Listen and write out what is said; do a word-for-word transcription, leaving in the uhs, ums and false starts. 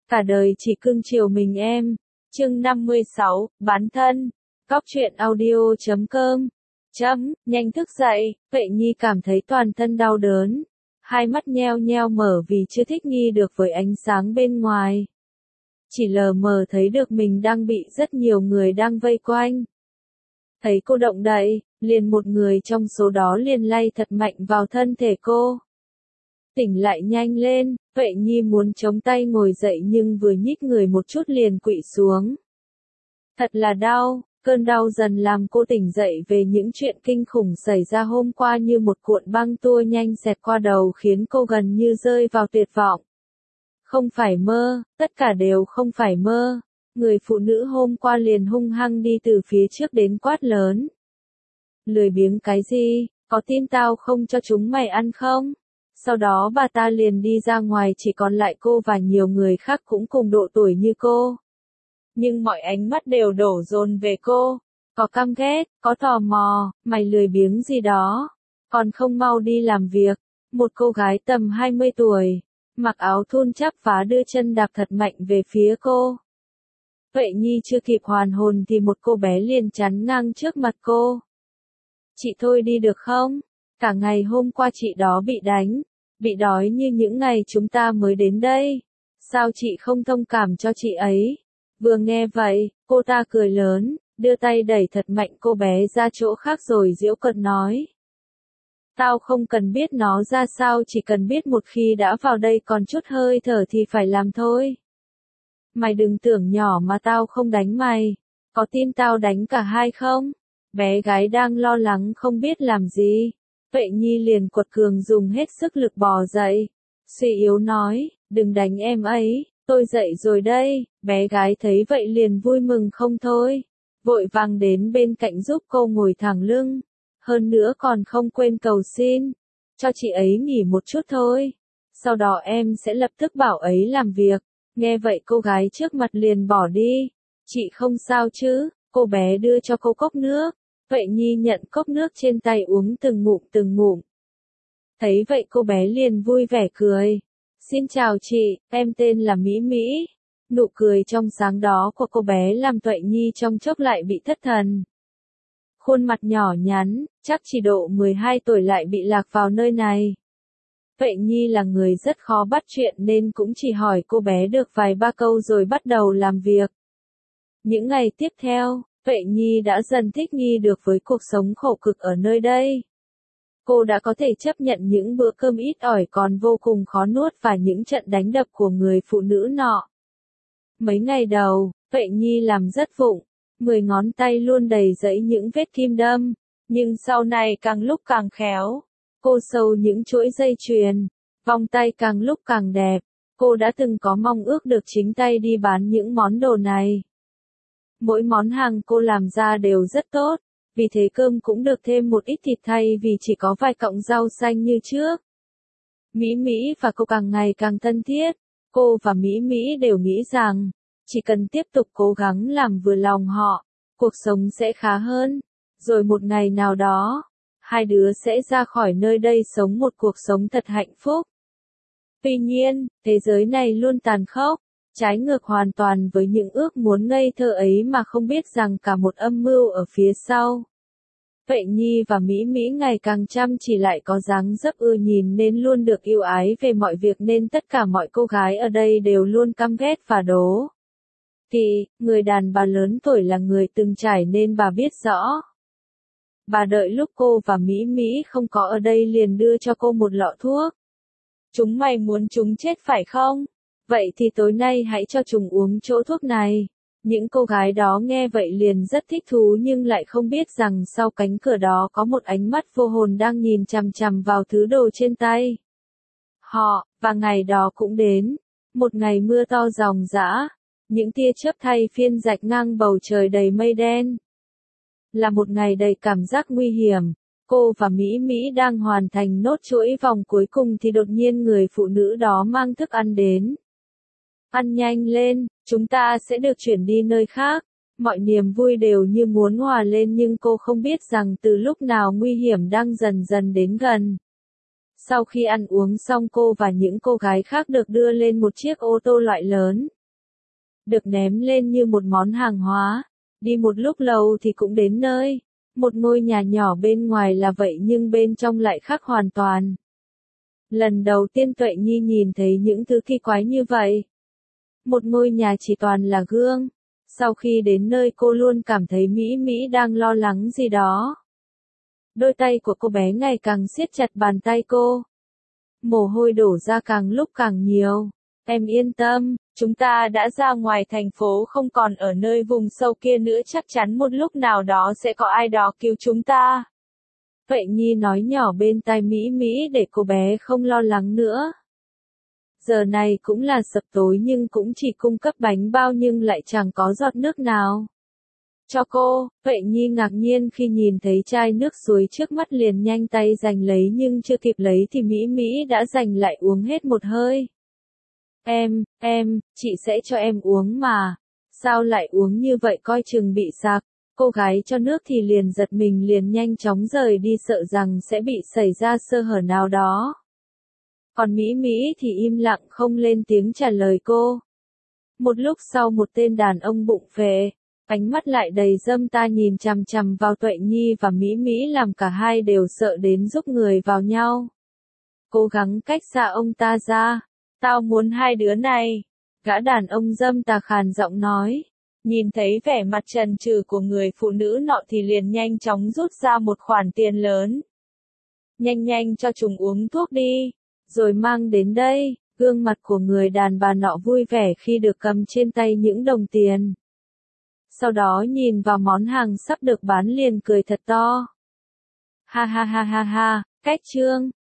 Cả đời chỉ cưng chiều mình em. Chương năm mươi sáu, bán thân. Góc truyện audio chấm com. Chấm, nhanh thức dậy, Vệ Nhi cảm thấy toàn thân đau đớn. Hai mắt nheo nheo mở vì chưa thích nghi được với ánh sáng bên ngoài. Chỉ lờ mờ thấy được mình đang bị rất nhiều người đang vây quanh. Thấy cô động đậy, liền một người trong số đó liền lay thật mạnh vào thân thể cô. Tỉnh lại nhanh lên, Vệ Nhi muốn chống tay ngồi dậy nhưng vừa nhích người một chút liền quỵ xuống. Thật là đau, cơn đau dần làm cô tỉnh dậy về những chuyện kinh khủng xảy ra hôm qua như một cuộn băng tua nhanh xẹt qua đầu khiến cô gần như rơi vào tuyệt vọng. Không phải mơ, tất cả đều không phải mơ. Người phụ nữ hôm qua liền hung hăng đi từ phía trước đến quát lớn. Lười biếng cái gì, có tin tao không cho chúng mày ăn không? Sau đó bà ta liền đi ra ngoài, chỉ còn lại cô và nhiều người khác cũng cùng độ tuổi như cô. Nhưng mọi ánh mắt đều đổ dồn về cô. Có căm ghét, có tò mò, mày lười biếng gì đó. Còn không mau đi làm việc. Một cô gái tầm hai mươi tuổi, mặc áo thun chắp vá đưa chân đạp thật mạnh về phía cô. Vệ Nhi chưa kịp hoàn hồn thì một cô bé liền chắn ngang trước mặt cô. Chị thôi đi được không? Cả ngày hôm qua chị đó bị đánh, bị đói như những ngày chúng ta mới đến đây. Sao chị không thông cảm cho chị ấy? Vừa nghe vậy, cô ta cười lớn, đưa tay đẩy thật mạnh cô bé ra chỗ khác rồi giễu cợt nói. Tao không cần biết nó ra sao, chỉ cần biết một khi đã vào đây còn chút hơi thở thì phải làm thôi. Mày đừng tưởng nhỏ mà tao không đánh mày. Có tin tao đánh cả hai không? Bé gái đang lo lắng không biết làm gì. Vệ Nhi liền quật cường dùng hết sức lực bò dậy. Suy yếu nói, đừng đánh em ấy, tôi dậy rồi đây. Bé gái thấy vậy liền vui mừng không thôi. Vội vàng đến bên cạnh giúp cô ngồi thẳng lưng. Hơn nữa còn không quên cầu xin. Cho chị ấy nghỉ một chút thôi. Sau đó em sẽ lập tức bảo ấy làm việc. Nghe vậy cô gái trước mặt liền bỏ đi. Chị không sao chứ? Cô bé đưa cho cô cốc nước. Vệ Nhi nhận cốc nước trên tay uống từng ngụm từng ngụm. Thấy vậy cô bé liền vui vẻ cười. Xin chào chị, em tên là Mỹ Mỹ. Nụ cười trong sáng đó của cô bé làm Vệ Nhi trong chốc lại bị thất thần. Khuôn mặt nhỏ nhắn, chắc chỉ độ mười hai tuổi lại bị lạc vào nơi này. Vệ Nhi là người rất khó bắt chuyện nên cũng chỉ hỏi cô bé được vài ba câu rồi bắt đầu làm việc. Những ngày tiếp theo, Vệ Nhi đã dần thích nghi được với cuộc sống khổ cực ở nơi đây. Cô đã có thể chấp nhận những bữa cơm ít ỏi còn vô cùng khó nuốt và những trận đánh đập của người phụ nữ nọ. Mấy ngày đầu, Vệ Nhi làm rất vụng, mười ngón tay luôn đầy rẫy những vết kim đâm, nhưng sau này càng lúc càng khéo. Cô sâu những chuỗi dây chuyền, vòng tay càng lúc càng đẹp. Cô đã từng có mong ước được chính tay đi bán những món đồ này. Mỗi món hàng cô làm ra đều rất tốt, vì thế cơm cũng được thêm một ít thịt thay vì chỉ có vài cọng rau xanh như trước. Mỹ Mỹ và cô càng ngày càng thân thiết. Cô và Mỹ Mỹ đều nghĩ rằng, chỉ cần tiếp tục cố gắng làm vừa lòng họ, cuộc sống sẽ khá hơn. Rồi một ngày nào đó, hai đứa sẽ ra khỏi nơi đây sống một cuộc sống thật hạnh phúc. Tuy nhiên, thế giới này luôn tàn khốc, trái ngược hoàn toàn với những ước muốn ngây thơ ấy mà không biết rằng cả một âm mưu ở phía sau. Vệ Nhi và Mỹ Mỹ ngày càng chăm chỉ lại có dáng dấp ưa nhìn nên luôn được yêu ái về mọi việc nên tất cả mọi cô gái ở đây đều luôn căm ghét và đố. Thì, người đàn bà lớn tuổi là người từng trải nên bà biết rõ. Bà đợi lúc cô và Mỹ Mỹ không có ở đây liền đưa cho cô một lọ thuốc. Chúng mày muốn chúng chết phải không? Vậy thì tối nay hãy cho chúng uống chỗ thuốc này. Những cô gái đó nghe vậy liền rất thích thú nhưng lại không biết rằng sau cánh cửa đó có một ánh mắt vô hồn đang nhìn chằm chằm vào thứ đồ trên tay họ, và ngày đó cũng đến. Một ngày mưa to ròng rã, những tia chớp thay phiên rạch ngang bầu trời đầy mây đen. Là một ngày đầy cảm giác nguy hiểm. Cô và Mỹ Mỹ đang hoàn thành nốt chuỗi vòng cuối cùng thì đột nhiên người phụ nữ đó mang thức ăn đến. Ăn nhanh lên, chúng ta sẽ được chuyển đi nơi khác. Mọi niềm vui đều như muốn hòa lên nhưng cô không biết rằng từ lúc nào nguy hiểm đang dần dần đến gần. Sau khi ăn uống xong cô và những cô gái khác được đưa lên một chiếc ô tô loại lớn. được ném lên như một món hàng hóa. Đi một lúc lâu thì cũng đến nơi. Một ngôi nhà nhỏ bên ngoài là vậy nhưng bên trong lại khác hoàn toàn. Lần đầu tiên Tuệ Nhi nhìn thấy những thứ kỳ quái như vậy. Một ngôi nhà chỉ toàn là gương. Sau khi đến nơi cô luôn cảm thấy Mỹ Mỹ đang lo lắng gì đó. Đôi tay của cô bé ngày càng siết chặt bàn tay cô. Mồ hôi đổ ra càng lúc càng nhiều. Em yên tâm, chúng ta đã ra ngoài thành phố không còn ở nơi vùng sâu kia nữa, chắc chắn một lúc nào đó sẽ có ai đó cứu chúng ta. Tuệ Nhi nói nhỏ bên tai Mỹ Mỹ để cô bé không lo lắng nữa. Giờ này cũng là sập tối nhưng cũng chỉ cung cấp bánh bao nhưng lại chẳng có giọt nước nào. Cho cô, Tuệ Nhi ngạc nhiên khi nhìn thấy chai nước suối trước mắt liền nhanh tay giành lấy nhưng chưa kịp lấy thì Mỹ Mỹ đã giành lại uống hết một hơi. Em, em, chị sẽ cho em uống mà. Sao lại uống như vậy coi chừng bị sặc. Cô gái cho nước thì liền giật mình liền nhanh chóng rời đi sợ rằng sẽ bị xảy ra sơ hở nào đó. Còn Mỹ Mỹ thì im lặng không lên tiếng trả lời cô. Một lúc sau một tên đàn ông bụng phệ, ánh mắt lại đầy dâm ta nhìn chằm chằm vào Tuệ Nhi và Mỹ Mỹ làm cả hai đều sợ đến rúc người vào nhau. Cố gắng cách xa ông ta ra. Tao muốn hai đứa này. Gã đàn ông dâm tà khàn giọng nói. Nhìn thấy vẻ mặt trần trừ của người phụ nữ nọ thì liền nhanh chóng rút ra một khoản tiền lớn. Nhanh nhanh cho chúng uống thuốc đi. Rồi mang đến đây. Gương mặt của người đàn bà nọ vui vẻ khi được cầm trên tay những đồng tiền. Sau đó nhìn vào món hàng sắp được bán liền cười thật to. Ha ha ha ha ha, cách chương.